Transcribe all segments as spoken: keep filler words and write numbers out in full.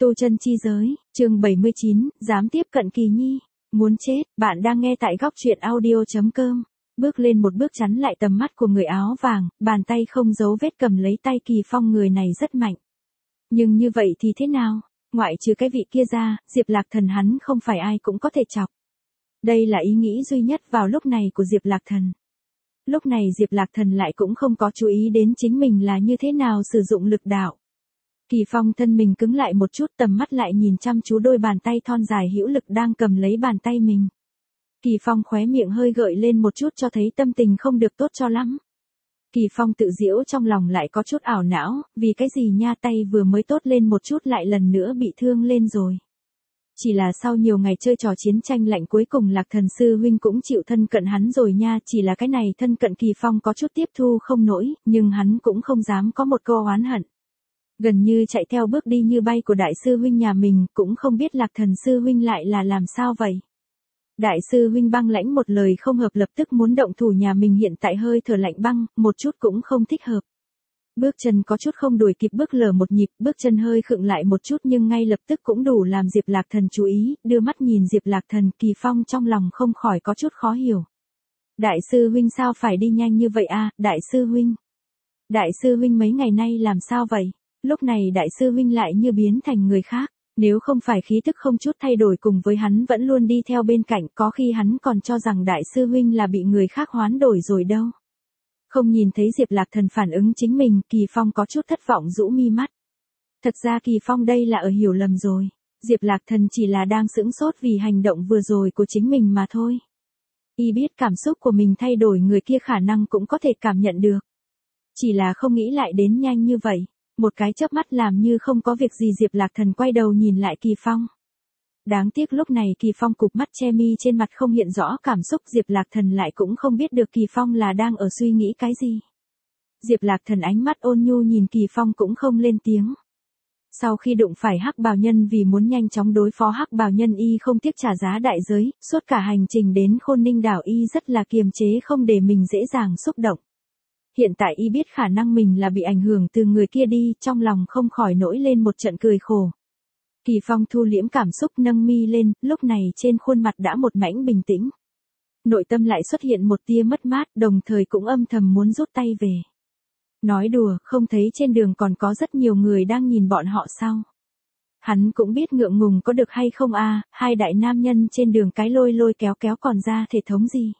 Tu chân chi giới, chương bảy mươi chín, dám tiếp cận Kỳ Nhi, muốn chết, bạn đang nghe tại góc truyện audio.com. Bước lên một bước chắn lại tầm mắt của người áo vàng, bàn tay không giấu vết cầm lấy tay Kỳ Phong, người này rất mạnh. Nhưng như vậy thì thế nào, ngoại trừ cái vị kia ra, Diệp Lạc Thần hắn không phải ai cũng có thể chọc. Đây là ý nghĩ duy nhất vào lúc này của Diệp Lạc Thần. Lúc này Diệp Lạc Thần lại cũng không có chú ý đến chính mình là như thế nào sử dụng lực đạo. Kỳ Phong thân mình cứng lại một chút, tầm mắt lại nhìn chăm chú đôi bàn tay thon dài hữu lực đang cầm lấy bàn tay mình. Kỳ Phong khóe miệng hơi gợi lên một chút cho thấy tâm tình không được tốt cho lắm. Kỳ Phong tự giễu trong lòng lại có chút ảo não, vì cái gì nha, tay vừa mới tốt lên một chút lại lần nữa bị thương lên rồi. Chỉ là sau nhiều ngày chơi trò chiến tranh lạnh cuối cùng Lạc Thần sư huynh cũng chịu thân cận hắn rồi nha, chỉ là cái này thân cận Kỳ Phong có chút tiếp thu không nổi, nhưng hắn cũng không dám có một câu oán hận. Gần như chạy theo bước đi như bay của đại sư huynh nhà mình, cũng không biết Lạc Thần sư huynh lại là làm sao vậy. Đại sư huynh băng lãnh một lời không hợp lập tức muốn động thủ, nhà mình hiện tại hơi thở lạnh băng, một chút cũng không thích hợp. Bước chân có chút không đuổi kịp, bước lờ một nhịp, bước chân hơi khựng lại một chút nhưng ngay lập tức cũng đủ làm Diệp Lạc Thần chú ý, đưa mắt nhìn Diệp Lạc Thần, Kỳ Phong trong lòng không khỏi có chút khó hiểu. Đại sư huynh sao phải đi nhanh như vậy à, đại sư huynh? Đại sư huynh mấy ngày nay làm sao vậy? Lúc này đại sư huynh lại như biến thành người khác, nếu không phải khí tức không chút thay đổi cùng với hắn vẫn luôn đi theo bên cạnh, có khi hắn còn cho rằng đại sư huynh là bị người khác hoán đổi rồi đâu. Không nhìn thấy Diệp Lạc Thần phản ứng chính mình, Kỳ Phong có chút thất vọng rũ mi mắt. Thật ra Kỳ Phong đây là ở hiểu lầm rồi, Diệp Lạc Thần chỉ là đang sững sốt vì hành động vừa rồi của chính mình mà thôi. Y biết cảm xúc của mình thay đổi, người kia khả năng cũng có thể cảm nhận được. Chỉ là không nghĩ lại đến nhanh như vậy. Một cái chớp mắt làm như không có việc gì, Diệp Lạc Thần quay đầu nhìn lại Kỳ Phong. Đáng tiếc lúc này Kỳ Phong cụp mắt che mi, trên mặt không hiện rõ cảm xúc, Diệp Lạc Thần lại cũng không biết được Kỳ Phong là đang ở suy nghĩ cái gì. Diệp Lạc Thần ánh mắt ôn nhu nhìn Kỳ Phong cũng không lên tiếng. Sau khi đụng phải Hắc Bào Nhân, vì muốn nhanh chóng đối phó Hắc Bào Nhân, y không tiếc trả giá đại giới, suốt cả hành trình đến Khôn Ninh đảo y rất là kiềm chế không để mình dễ dàng xúc động. Hiện tại y biết khả năng mình là bị ảnh hưởng từ người kia đi, trong lòng không khỏi nổi lên một trận cười khổ. Kỳ Phong thu liễm cảm xúc, nâng mi lên, lúc này trên khuôn mặt đã một mảnh bình tĩnh. Nội tâm lại xuất hiện một tia mất mát, đồng thời cũng âm thầm muốn rút tay về. Nói đùa, không thấy trên đường còn có rất nhiều người đang nhìn bọn họ sao? Hắn cũng biết ngượng ngùng có được hay không a, à, hai đại nam nhân trên đường cái lôi lôi kéo kéo còn ra thể thống gì?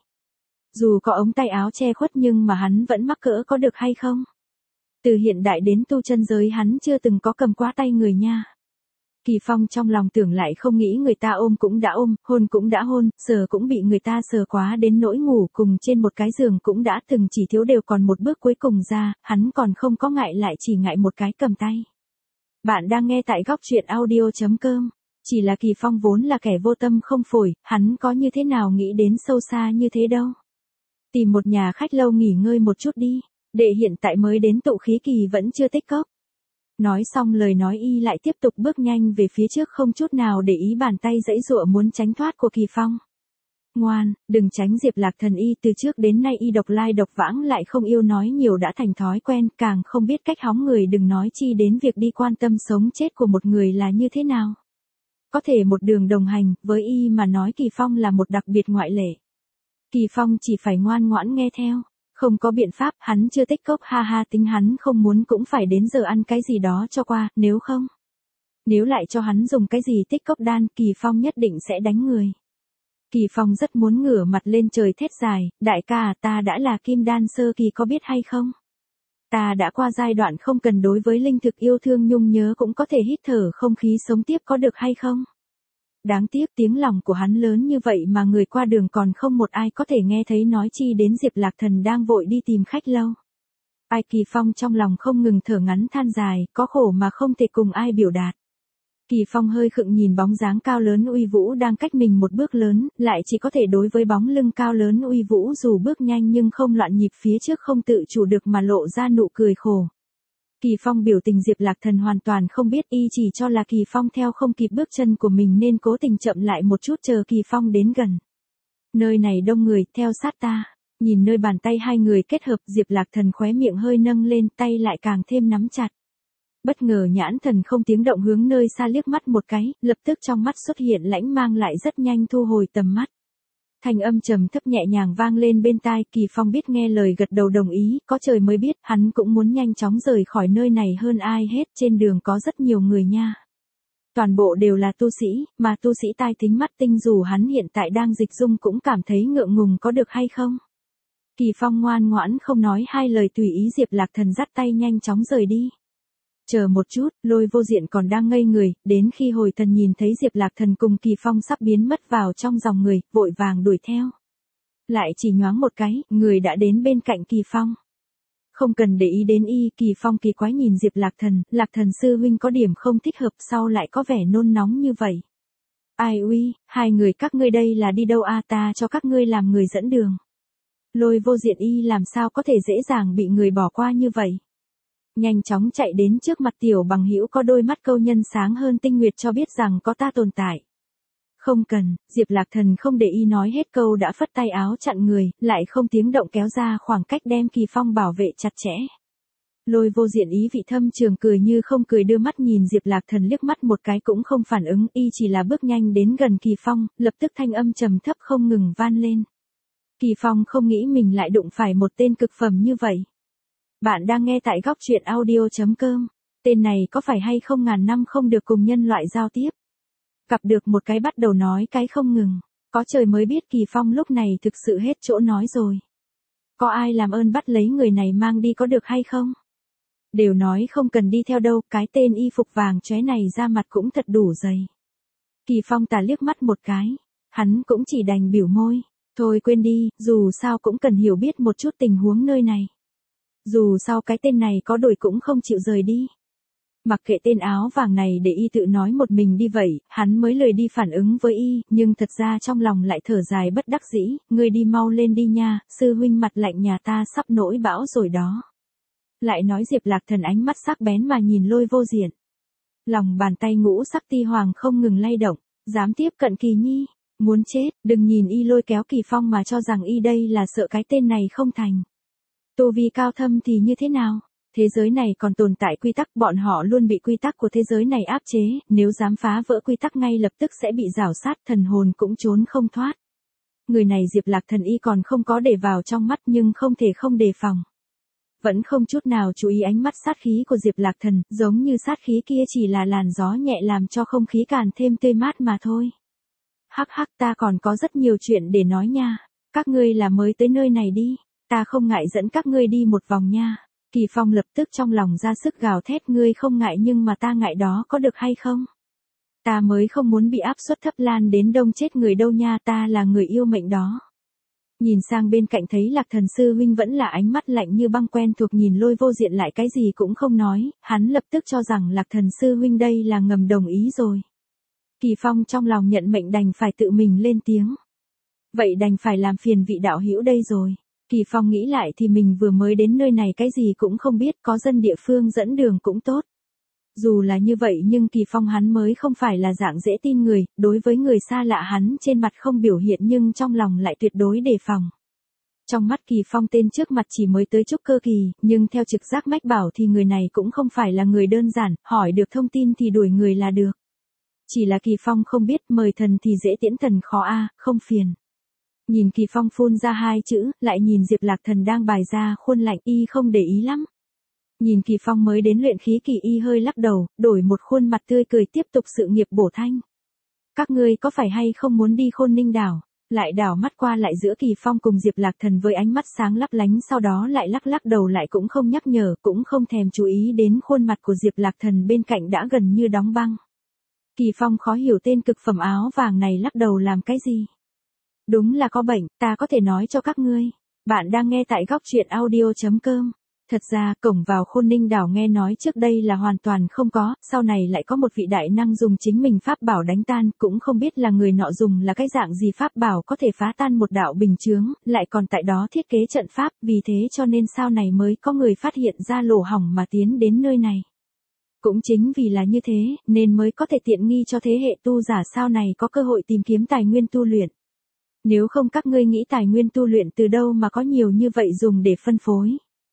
Dù có ống tay áo che khuất nhưng mà hắn vẫn mắc cỡ có được hay không? Từ hiện đại đến tu chân giới hắn chưa từng có cầm quá tay người nha. Kỳ Phong trong lòng tưởng lại không nghĩ, người ta ôm cũng đã ôm, hôn cũng đã hôn, sờ cũng bị người ta sờ quá đến nỗi ngủ cùng trên một cái giường cũng đã từng, chỉ thiếu đều còn một bước cuối cùng ra, hắn còn không có ngại, lại chỉ ngại một cái cầm tay. Bạn đang nghe tại góc truyện audio.com. Chỉ là Kỳ Phong vốn là kẻ vô tâm không phổi, hắn có như thế nào nghĩ đến sâu xa như thế đâu. Tìm một nhà khách lâu nghỉ ngơi một chút đi, đệ hiện tại mới đến tụ khí kỳ vẫn chưa tích cốc. Nói xong lời nói y lại tiếp tục bước nhanh về phía trước, không chút nào để ý bàn tay giãy giụa muốn tránh thoát của Kỳ Phong. Ngoan, đừng tránh. Diệp Lạc Thần y từ trước đến nay y độc lai độc vãng, lại không yêu nói nhiều đã thành thói quen, càng không biết cách hóng người, đừng nói chi đến việc đi quan tâm sống chết của một người là như thế nào. Có thể một đường đồng hành, với y mà nói Kỳ Phong là một đặc biệt ngoại lệ. Kỳ Phong chỉ phải ngoan ngoãn nghe theo, không có biện pháp, hắn chưa tích cốc, ha ha, tính hắn không muốn cũng phải đến giờ ăn cái gì đó cho qua, nếu không. Nếu lại cho hắn dùng cái gì tích cốc đan, Kỳ Phong nhất định sẽ đánh người. Kỳ Phong rất muốn ngửa mặt lên trời thét dài, đại ca, ta đã là kim đan sơ kỳ có biết hay không? Ta đã qua giai đoạn không cần đối với linh thực yêu thương nhung nhớ cũng có thể hít thở không khí sống tiếp có được hay không? Đáng tiếc tiếng lòng của hắn lớn như vậy mà người qua đường còn không một ai có thể nghe thấy, nói chi đến Diệp Lạc Thần đang vội đi tìm khách lâu. Ai, Kỳ Phong trong lòng không ngừng thở ngắn than dài, có khổ mà không thể cùng ai biểu đạt. Kỳ Phong hơi khựng nhìn bóng dáng cao lớn uy vũ đang cách mình một bước lớn, lại chỉ có thể đối với bóng lưng cao lớn uy vũ dù bước nhanh nhưng không loạn nhịp phía trước không tự chủ được mà lộ ra nụ cười khổ. Kỳ Phong biểu tình Diệp Lạc Thần hoàn toàn không biết, y chỉ cho là Kỳ Phong theo không kịp bước chân của mình nên cố tình chậm lại một chút chờ Kỳ Phong đến gần. Nơi này đông người, theo sát ta. Nhìn nơi bàn tay hai người kết hợp, Diệp Lạc Thần khóe miệng hơi nâng lên, tay lại càng thêm nắm chặt. Bất ngờ nhãn thần không tiếng động hướng nơi xa liếc mắt một cái, lập tức trong mắt xuất hiện lãnh mang lại rất nhanh thu hồi tầm mắt. Thanh âm trầm thấp nhẹ nhàng vang lên bên tai, Kỳ Phong biết nghe lời gật đầu đồng ý, có trời mới biết, hắn cũng muốn nhanh chóng rời khỏi nơi này hơn ai hết, trên đường có rất nhiều người nha. Toàn bộ đều là tu sĩ, mà tu sĩ tai tính mắt tinh dù hắn hiện tại đang dịch dung cũng cảm thấy ngượng ngùng có được hay không. Kỳ Phong ngoan ngoãn không nói hai lời tùy ý Diệp Lạc Thần dắt tay nhanh chóng rời đi. Chờ một chút, Lôi Vô Diện còn đang ngây người, đến khi hồi thần nhìn thấy Diệp Lạc Thần cùng Kỳ Phong sắp biến mất vào trong dòng người, vội vàng đuổi theo. Lại chỉ nhoáng một cái, người đã đến bên cạnh Kỳ Phong. Không cần để ý đến y, Kỳ Phong kỳ quái nhìn Diệp Lạc Thần, Lạc Thần sư huynh có điểm không thích hợp sau lại có vẻ nôn nóng như vậy. Ai uy, hai người các ngươi đây là đi đâu a, ta cho các ngươi làm người dẫn đường. Lôi Vô Diện y làm sao có thể dễ dàng bị người bỏ qua như vậy. Nhanh chóng chạy đến trước mặt tiểu bằng hữu có đôi mắt câu nhân sáng hơn tinh nguyệt cho biết rằng có ta tồn tại. Không cần, Diệp Lạc Thần không để y nói hết câu đã phất tay áo chặn người, lại không tiếng động kéo ra khoảng cách đem Kỳ Phong bảo vệ chặt chẽ. Lôi Vô Diện ý vị thâm trường cười như không cười đưa mắt nhìn Diệp Lạc Thần liếc mắt một cái cũng không phản ứng, y chỉ là bước nhanh đến gần Kỳ Phong, lập tức thanh âm trầm thấp không ngừng van lên. Kỳ Phong không nghĩ mình lại đụng phải một tên cực phẩm như vậy. Bạn đang nghe tại góc truyện audio chấm com. Tên này có phải hay không ngàn năm không được cùng nhân loại giao tiếp. Gặp được một cái bắt đầu nói cái không ngừng. Có trời mới biết Kỳ Phong lúc này thực sự hết chỗ nói rồi. Có ai làm ơn bắt lấy người này mang đi có được hay không? Đều nói không cần đi theo đâu, cái tên y phục vàng chóe này ra mặt cũng thật đủ dày. Kỳ Phong tà liếc mắt một cái. Hắn cũng chỉ đành biểu môi. Thôi quên đi, dù sao cũng cần hiểu biết một chút tình huống nơi này. Dù sao cái tên này có đổi cũng không chịu rời đi. Mặc kệ tên áo vàng này để y tự nói một mình đi vậy, hắn mới lười đi phản ứng với y, nhưng thật ra trong lòng lại thở dài bất đắc dĩ, ngươi đi mau lên đi nha, sư huynh mặt lạnh nhà ta sắp nổi bão rồi đó. Lại nói Diệp Lạc Thần ánh mắt sắc bén mà nhìn Lôi Vô Diện. Lòng bàn tay ngũ sắc ti hoàng không ngừng lay động, dám tiếp cận Kỳ Nhi, muốn chết, đừng nhìn y lôi kéo Kỳ Phong mà cho rằng y đây là sợ cái tên này không thành. Tu vi cao thâm thì như thế nào? Thế giới này còn tồn tại quy tắc, bọn họ luôn bị quy tắc của thế giới này áp chế, nếu dám phá vỡ quy tắc ngay lập tức sẽ bị rảo sát, thần hồn cũng trốn không thoát. Người này Diệp Lạc Thần y còn không có để vào trong mắt nhưng không thể không đề phòng. Vẫn không chút nào chú ý ánh mắt sát khí của Diệp Lạc Thần, giống như sát khí kia chỉ là làn gió nhẹ làm cho không khí càng thêm tươi mát mà thôi. Hắc hắc, ta còn có rất nhiều chuyện để nói nha, các ngươi là mới tới nơi này đi. Ta không ngại dẫn các ngươi đi một vòng nha. Kỳ Phong lập tức trong lòng ra sức gào thét, ngươi không ngại nhưng mà ta ngại đó có được hay không? Ta mới không muốn bị áp suất thấp lan đến đông chết người đâu nha, ta là người yêu mệnh đó. Nhìn sang bên cạnh thấy Lạc Thần sư huynh vẫn là ánh mắt lạnh như băng quen thuộc nhìn Lôi Vô Diện lại cái gì cũng không nói, hắn lập tức cho rằng Lạc Thần sư huynh đây là ngầm đồng ý rồi. Kỳ Phong trong lòng nhận mệnh đành phải tự mình lên tiếng. Vậy đành phải làm phiền vị đạo hữu đây rồi. Kỳ Phong nghĩ lại thì mình vừa mới đến nơi này cái gì cũng không biết, có dân địa phương dẫn đường cũng tốt. Dù là như vậy nhưng Kỳ Phong hắn mới không phải là dạng dễ tin người, đối với người xa lạ hắn trên mặt không biểu hiện nhưng trong lòng lại tuyệt đối đề phòng. Trong mắt Kỳ Phong tên trước mặt chỉ mới tới trúc cơ kỳ, nhưng theo trực giác mách bảo thì người này cũng không phải là người đơn giản, hỏi được thông tin thì đuổi người là được. Chỉ là Kỳ Phong không biết mời thần thì dễ tiễn thần khó a, không phiền. Nhìn Kỳ Phong phun ra hai chữ, lại nhìn Diệp Lạc Thần đang bài ra khuôn lạnh y không để ý lắm. Nhìn Kỳ Phong mới đến luyện khí kỳ y hơi lắc đầu, đổi một khuôn mặt tươi cười tiếp tục sự nghiệp bổ thanh. Các ngươi có phải hay không muốn đi Khôn Ninh đảo? Lại đảo mắt qua lại giữa Kỳ Phong cùng Diệp Lạc Thần với ánh mắt sáng lấp lánh sau đó lại lắc lắc đầu lại cũng không nhắc nhở, cũng không thèm chú ý đến khuôn mặt của Diệp Lạc Thần bên cạnh đã gần như đóng băng. Kỳ Phong khó hiểu tên cực phẩm áo vàng này lắc đầu làm cái gì? Đúng là có bệnh, ta có thể nói cho các ngươi. Bạn đang nghe tại góc truyện audio chấm com. Thật ra, cổng vào Khôn Ninh đảo nghe nói trước đây là hoàn toàn không có, sau này lại có một vị đại năng dùng chính mình pháp bảo đánh tan, cũng không biết là người nọ dùng là cái dạng gì pháp bảo có thể phá tan một đạo bình chướng, lại còn tại đó thiết kế trận pháp, vì thế cho nên sau này mới có người phát hiện ra lỗ hổng mà tiến đến nơi này. Cũng chính vì là như thế, nên mới có thể tiện nghi cho thế hệ tu giả sau này có cơ hội tìm kiếm tài nguyên tu luyện. Nếu không các ngươi nghĩ tài nguyên tu luyện từ đâu mà có nhiều như vậy dùng để phân phối.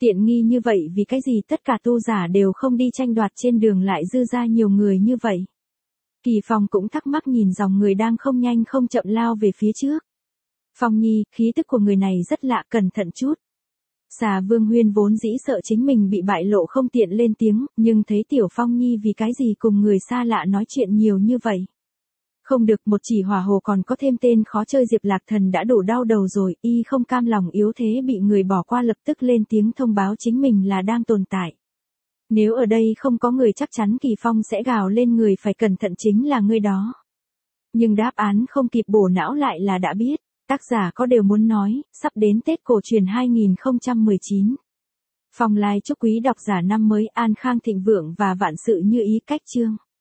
Tiện nghi như vậy vì cái gì tất cả tu giả đều không đi tranh đoạt trên đường lại dư ra nhiều người như vậy. Kỳ Phong cũng thắc mắc nhìn dòng người đang không nhanh không chậm lao về phía trước. Phong Nhi, khí tức của người này rất lạ, cẩn thận chút. Xà Vương Huyên vốn dĩ sợ chính mình bị bại lộ không tiện lên tiếng, nhưng thấy Tiểu Phong Nhi vì cái gì cùng người xa lạ nói chuyện nhiều như vậy. Không được, một chỉ hỏa hồ còn có thêm tên khó chơi Diệp Lạc Thần đã đủ đau đầu rồi, y không cam lòng yếu thế bị người bỏ qua lập tức lên tiếng thông báo chính mình là đang tồn tại. Nếu ở đây không có người chắc chắn Kỳ Phong sẽ gào lên người phải cẩn thận chính là người đó. Nhưng đáp án không kịp bổ não lại là đã biết, tác giả có đều muốn nói, sắp đến Tết cổ truyền hai không một chín. Phong Lai chúc quý độc giả năm mới an khang thịnh vượng và vạn sự như ý cách chương.